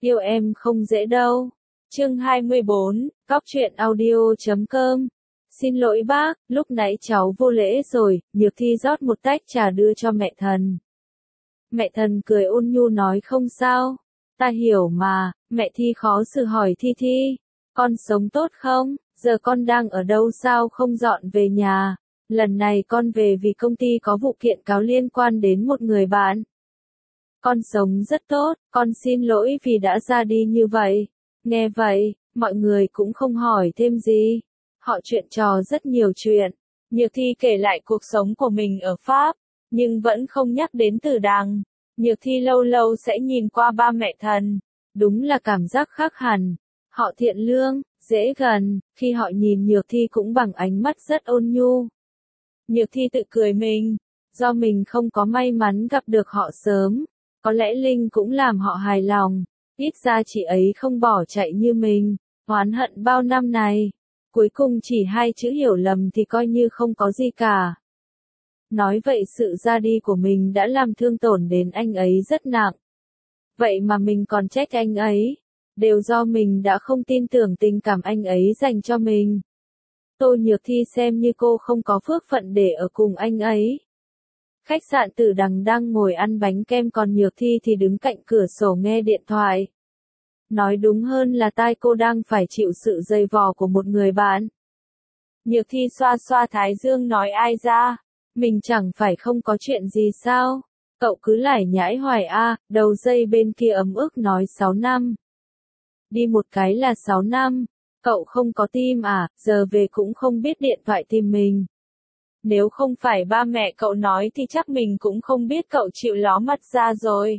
Yêu em không dễ đâu. Chương 24, Cóc truyện audio.com. Xin lỗi bác, lúc nãy cháu vô lễ rồi. Nhược Thi rót một tách trà đưa cho mẹ thần. Mẹ thần cười ôn nhu nói không sao. Ta hiểu mà. Mẹ Thi khó xử hỏi Thi, con sống tốt không? Giờ con đang ở đâu sao không dọn về nhà? Lần này con về vì công ty có vụ kiện cáo liên quan đến một người bạn. Con sống rất tốt, con xin lỗi vì đã ra đi như vậy. Nghe vậy, mọi người cũng không hỏi thêm gì. Họ chuyện trò rất nhiều chuyện. Nhược Thi kể lại cuộc sống của mình ở Pháp, nhưng vẫn không nhắc đến Tử Đằng. Nhược Thi lâu lâu sẽ nhìn qua ba mẹ thần. Đúng là cảm giác khác hẳn. Họ thiện lương, dễ gần, khi họ nhìn Nhược Thi cũng bằng ánh mắt rất ôn nhu. Nhược Thi tự cười mình, do mình không có may mắn gặp được họ sớm. Có lẽ Linh cũng làm họ hài lòng, ít ra chị ấy không bỏ chạy như mình, oán hận bao năm này. Cuối cùng chỉ hai chữ hiểu lầm thì coi như không có gì cả. Nói vậy sự ra đi của mình đã làm thương tổn đến anh ấy rất nặng. Vậy mà mình còn trách anh ấy, đều do mình đã không tin tưởng tình cảm anh ấy dành cho mình. Tô Nhược Thi xem như cô không có phước phận để ở cùng anh ấy. Khách sạn Tử Đằng đang ngồi ăn bánh kem còn Nhược Thi thì đứng cạnh cửa sổ nghe điện thoại. Nói đúng hơn là tai cô đang phải chịu sự dày vò của một người bạn. Nhược Thi xoa xoa thái dương nói ai ra, mình chẳng phải không có chuyện gì sao, cậu cứ lải nhải hoài a. Đầu dây bên kia ấm ức nói 6 năm. Đi một cái là 6 năm, cậu không có tim à, giờ về cũng không biết điện thoại tìm mình. Nếu không phải ba mẹ cậu nói thì chắc mình cũng không biết cậu chịu ló mặt ra rồi.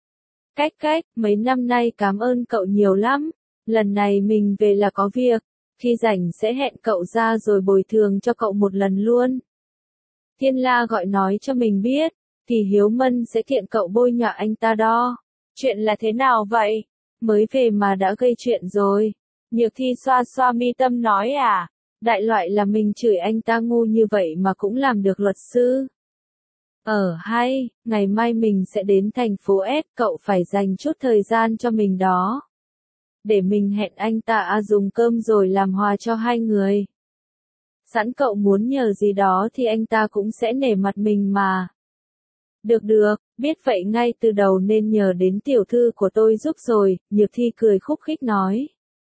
Cách, mấy năm nay cảm ơn cậu nhiều lắm. Lần này mình về là có việc. Khi rảnh sẽ hẹn cậu ra rồi bồi thường cho cậu một lần luôn. Thiên La gọi nói cho mình biết. Thì Hiếu Mân sẽ kiện cậu bôi nhọ anh ta đó. Chuyện là thế nào vậy? Mới về mà đã gây chuyện rồi. Nhược Thi xoa xoa mi tâm nói à. Đại loại là mình chửi anh ta ngu như vậy mà cũng làm được luật sư. Hay, ngày mai mình sẽ đến thành phố S, cậu phải dành chút thời gian cho mình đó. Để mình hẹn anh ta dùng cơm rồi làm hòa cho hai người. Sẵn cậu muốn nhờ gì đó thì anh ta cũng sẽ nể mặt mình mà. Được, biết vậy ngay từ đầu nên nhờ đến tiểu thư của tôi giúp rồi, Nhược Thi cười khúc khích nói.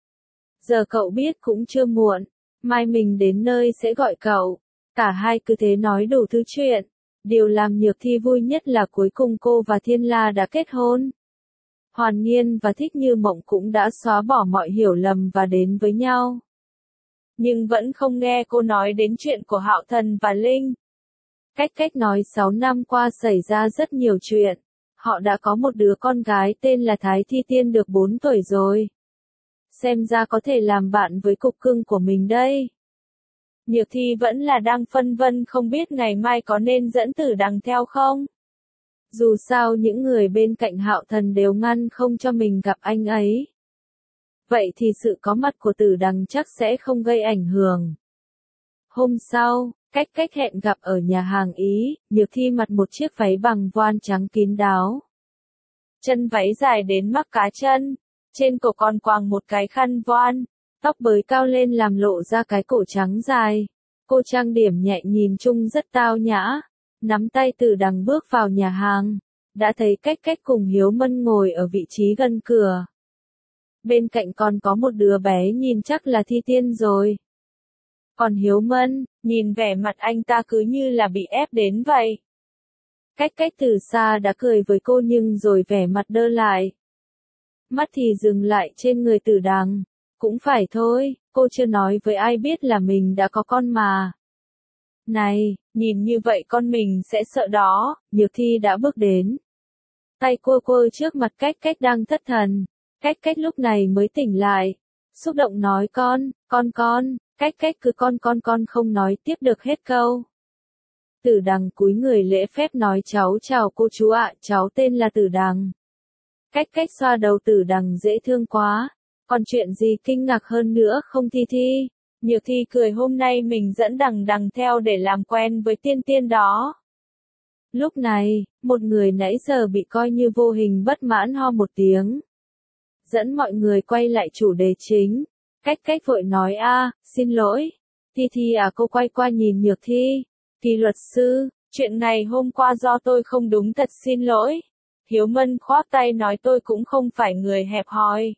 Giờ cậu biết cũng chưa muộn, mai mình đến nơi sẽ gọi cậu. Cả hai cứ thế nói đủ thứ chuyện. Điều làm Nhược Thi vui nhất là cuối cùng cô và Thiên La đã kết hôn. Hoàn Nghiên và Thích Như Mộng cũng đã xóa bỏ mọi hiểu lầm và đến với nhau. Nhưng vẫn không nghe cô nói đến chuyện của Hạo Thần và Linh. Cách nói 6 năm qua xảy ra rất nhiều chuyện. Họ đã có một đứa con gái tên là Thái Thi Tiên được 4 tuổi rồi. Xem ra có thể làm bạn với cục cưng của mình đây. Nhược Thi vẫn là đang phân vân không biết ngày mai có nên dẫn Tử Đằng theo không. Dù sao những người bên cạnh Hạo Thần đều ngăn không cho mình gặp anh ấy. Vậy thì sự có mặt của Tử Đằng chắc sẽ không gây ảnh hưởng. Hôm sau, cách hẹn gặp ở nhà hàng Ý, Nhược Thi mặc một chiếc váy bằng voan trắng kín đáo. Chân váy dài đến mắc cá chân, trên cổ còn quàng một cái khăn voan. Tóc bới cao lên làm lộ ra cái cổ trắng dài. Cô trang điểm nhẹ nhìn chung rất tao nhã. Nắm tay Tử Đằng bước vào nhà hàng. Đã thấy cách cùng Hiếu Mân ngồi ở vị trí gần cửa. Bên cạnh còn có một đứa bé nhìn chắc là Thi Tiên rồi. Còn Hiếu Mân, nhìn vẻ mặt anh ta cứ như là bị ép đến vậy. Cách từ xa đã cười với cô nhưng rồi vẻ mặt đơ lại. Mắt thì dừng lại trên người Tử Đằng. Cũng phải thôi, cô chưa nói với ai biết là mình đã có con mà. Này, nhìn như vậy con mình sẽ sợ đó, Nhược Thi đã bước đến. Tay cô trước mặt cách đang thất thần. Cách lúc này mới tỉnh lại. Xúc động nói con, cách cứ con không nói tiếp được hết câu. Tử Đằng cúi người lễ phép nói cháu chào cô chú ạ, cháu tên là Tử Đằng. Cách xoa đầu Tử Đằng dễ thương quá. Còn chuyện gì kinh ngạc hơn nữa không Thi? Nhược Thi cười hôm nay mình dẫn Đằng theo để làm quen với Tiên đó. Lúc này, một người nãy giờ bị coi như vô hình bất mãn ho một tiếng. dẫn mọi người quay lại chủ đề chính. Cách cách vội nói xin lỗi. Thi Thi cô quay qua nhìn Nhược Thi. Kỳ luật sư, chuyện này hôm qua do tôi không đúng, thật xin lỗi. Hiếu Mân khoác tay nói tôi cũng không phải người hẹp hòi.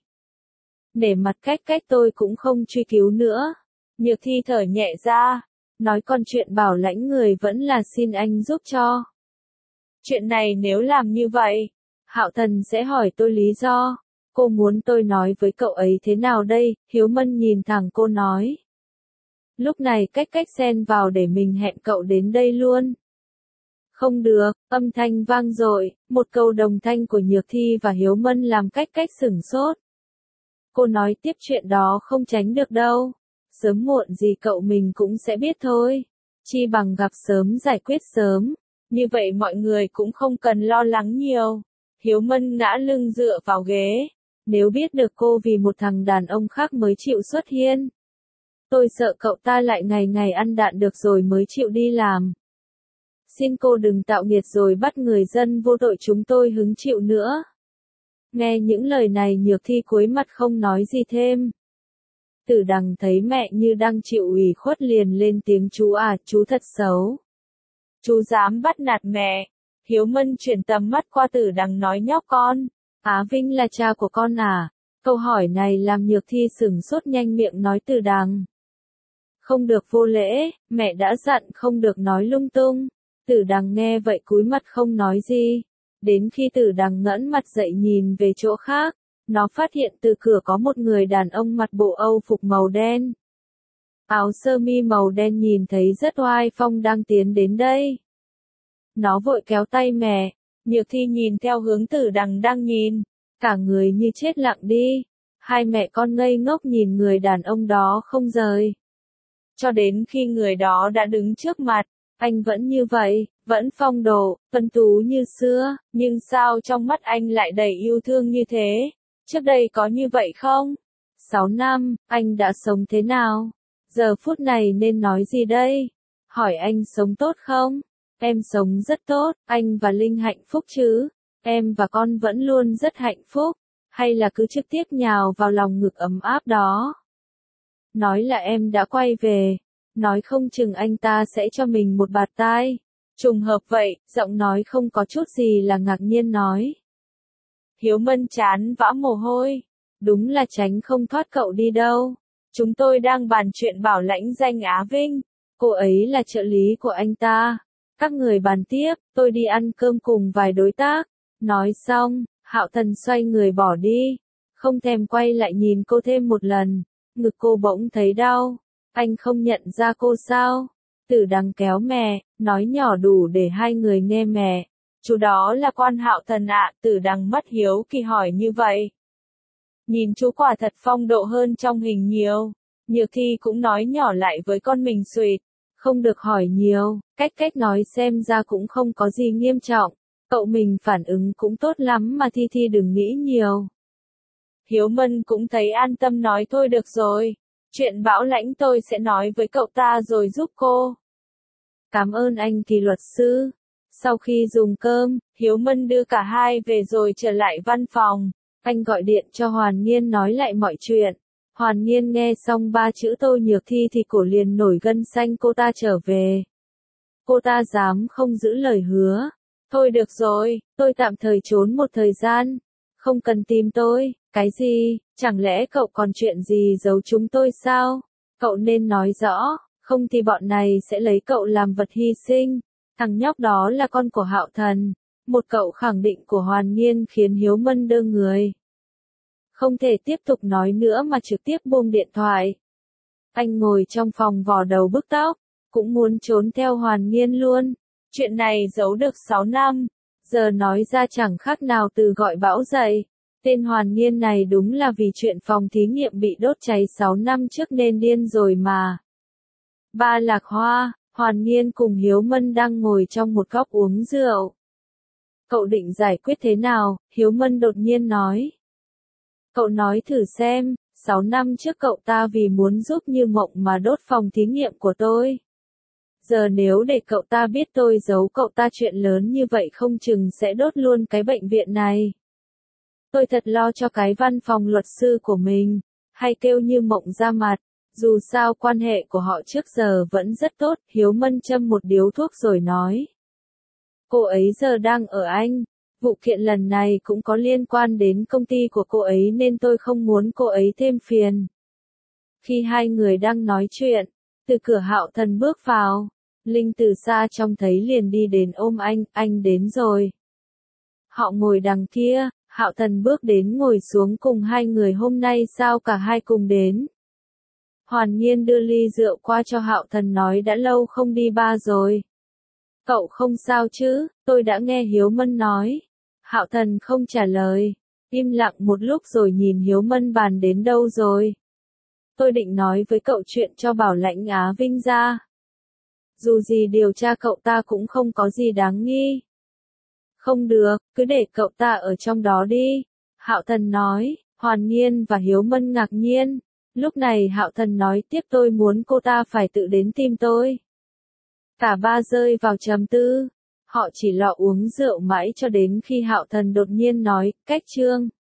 Nể mặt cách cách tôi cũng không truy cứu nữa. Nhược Thi thở nhẹ ra, nói còn chuyện bảo lãnh người vẫn là xin anh giúp cho. Chuyện này nếu làm như vậy, Hạo Thần sẽ hỏi tôi lý do. Cô muốn tôi nói với cậu ấy thế nào đây? Hiếu Mân nhìn thẳng cô nói. Lúc này cách cách xen vào để mình hẹn cậu đến đây luôn. Không được, âm thanh vang dội, một câu đồng thanh của Nhược Thi và Hiếu Mân làm cách cách sửng sốt. Cô nói tiếp chuyện đó không tránh được đâu. Sớm muộn gì cậu mình cũng sẽ biết thôi. Chi bằng gặp sớm giải quyết sớm. Như vậy mọi người cũng không cần lo lắng nhiều. Hiếu Mân ngã lưng dựa vào ghế. Nếu biết được cô vì một thằng đàn ông khác mới chịu xuất hiện. Tôi sợ cậu ta lại ngày ngày ăn đạn được rồi mới chịu đi làm. Xin cô đừng tạo nghiệt rồi bắt người dân vô tội chúng tôi hứng chịu nữa. Nghe những lời này Nhược Thi cúi mặt không nói gì thêm. Tử Đằng thấy mẹ như đang chịu ủy khuất liền lên tiếng chú thật xấu. Chú dám bắt nạt mẹ. Hiếu Mân chuyển tầm mắt qua Tử Đằng nói nhóc con. Á Vinh là cha của con à? Câu hỏi này làm Nhược Thi sửng sốt nhanh miệng nói Tử Đằng. Không được vô lễ, mẹ đã dặn không được nói lung tung. Tử Đằng nghe vậy cúi mặt không nói gì. Đến khi Tử Đằng ngẩng mặt dậy nhìn về chỗ khác, nó phát hiện từ cửa có một người đàn ông mặc bộ Âu phục màu đen. Áo sơ mi màu đen nhìn thấy rất oai phong đang tiến đến đây. Nó vội kéo tay mẹ, Nhược Thi nhìn theo hướng Tử Đằng đang nhìn, cả người như chết lặng đi. Hai mẹ con ngây ngốc nhìn người đàn ông đó không rời. Cho đến khi người đó đã đứng trước mặt, anh vẫn như vậy, vẫn phong độ, tuấn tú như xưa, nhưng sao trong mắt anh lại đầy yêu thương như thế? Trước đây có như vậy không? 6 năm, anh đã sống thế nào? Giờ phút này nên nói gì đây? Hỏi anh sống tốt không? Em sống rất tốt, anh và Linh hạnh phúc chứ? Em và con vẫn luôn rất hạnh phúc, hay là cứ trực tiếp nhào vào lòng ngực ấm áp đó? Nói là em đã quay về, nói không chừng anh ta sẽ cho mình một bạt tai. Trùng hợp vậy, giọng nói không có chút gì là ngạc nhiên nói. Hiếu Mân chán vã mồ hôi. Đúng là tránh không thoát cậu đi đâu. Chúng tôi đang bàn chuyện bảo lãnh danh Á Vinh. Cô ấy là trợ lý của anh ta. Các người bàn tiếp, tôi đi ăn cơm cùng vài đối tác. Nói xong, Hạo Thần xoay người bỏ đi. Không thèm quay lại nhìn cô thêm một lần. Ngực cô bỗng thấy đau. Anh không nhận ra cô sao? Tử Đằng kéo mẹ, nói nhỏ đủ để hai người nghe mẹ. Chú đó là quan Hạo Thần ạ. Tử Đằng mắt hiếu kỳ hỏi như vậy. Nhìn chú quả thật phong độ hơn trong hình nhiều. Nhược Thi cũng nói nhỏ lại với con mình suỵt. Không được hỏi nhiều, cách nói xem ra cũng không có gì nghiêm trọng. Cậu mình phản ứng cũng tốt lắm mà Thi đừng nghĩ nhiều. Hiếu Mân cũng thấy an tâm nói thôi được rồi. Chuyện bảo lãnh tôi sẽ nói với cậu ta rồi giúp cô. Cảm ơn anh Kỳ luật sư. Sau khi dùng cơm, Hiếu Mân đưa cả hai về rồi trở lại văn phòng. Anh gọi điện cho Hoàn Nghiên nói lại mọi chuyện. Hoàn Nghiên nghe xong 3 chữ Tô Nhược Thi thì cổ liền nổi gân xanh cô ta trở về. Cô ta dám không giữ lời hứa. Thôi được rồi, tôi tạm thời trốn một thời gian. Không cần tìm tôi. Cái gì, chẳng lẽ cậu còn chuyện gì giấu chúng tôi sao? Cậu nên nói rõ, không thì bọn này sẽ lấy cậu làm vật hy sinh. Thằng nhóc đó là con của Hạo Thần. Một cậu khẳng định của Hoàn Nghiên khiến Hiếu Mân đơ người. Không thể tiếp tục nói nữa mà trực tiếp buông điện thoại. Anh ngồi trong phòng vò đầu bứt tóc, cũng muốn trốn theo Hoàn Nghiên luôn. Chuyện này giấu được 6 năm, giờ nói ra chẳng khác nào từ gọi bão dậy. Tên Hoàn Nghiên này đúng là vì chuyện phòng thí nghiệm bị đốt cháy 6 năm trước nên điên rồi mà. Ba Lạc Hoa, Hoàn Nghiên cùng Hiếu Mân đang ngồi trong một góc uống rượu. Cậu định giải quyết thế nào? Hiếu Mân đột nhiên nói. Cậu nói thử xem, 6 năm trước cậu ta vì muốn giúp Như Mộng mà đốt phòng thí nghiệm của tôi. Giờ nếu để cậu ta biết tôi giấu cậu ta chuyện lớn như vậy không chừng sẽ đốt luôn cái bệnh viện này. Tôi thật lo cho cái văn phòng luật sư của mình, hay kêu Như Mộng ra mặt. Dù sao quan hệ của họ trước giờ vẫn rất tốt, Hiếu Mân châm một điếu thuốc rồi nói. Cô ấy giờ đang ở Anh, vụ kiện lần này cũng có liên quan đến công ty của cô ấy nên tôi không muốn cô ấy thêm phiền. Khi hai người đang nói chuyện, từ cửa Hạo Thần bước vào, Linh từ xa trông thấy liền đi đến ôm anh đến rồi. Họ ngồi đằng kia, Hạo Thần bước đến ngồi xuống cùng hai người hôm nay sao cả hai cùng đến. Hoàn Nhiên đưa ly rượu qua cho Hạo Thần nói đã lâu không đi bar rồi. Cậu không sao chứ, tôi đã nghe Hiếu Mân nói. Hạo Thần không trả lời, im lặng một lúc rồi nhìn Hiếu Mân bàn đến đâu rồi. Tôi định nói với cậu chuyện cho Bảo Lãnh Á Vinh ra. Dù gì điều tra cậu ta cũng không có gì đáng nghi. Không được, cứ để cậu ta ở trong đó đi. Hạo Thần nói. Hoàn Nhiên và Hiếu Mân ngạc nhiên. Lúc này Hạo Thần nói tiếp tôi muốn cô ta phải tự đến tìm tôi. Cả ba rơi vào trầm tư. Họ chỉ lọ uống rượu mãi cho đến khi Hạo Thần đột nhiên nói, cách Trương.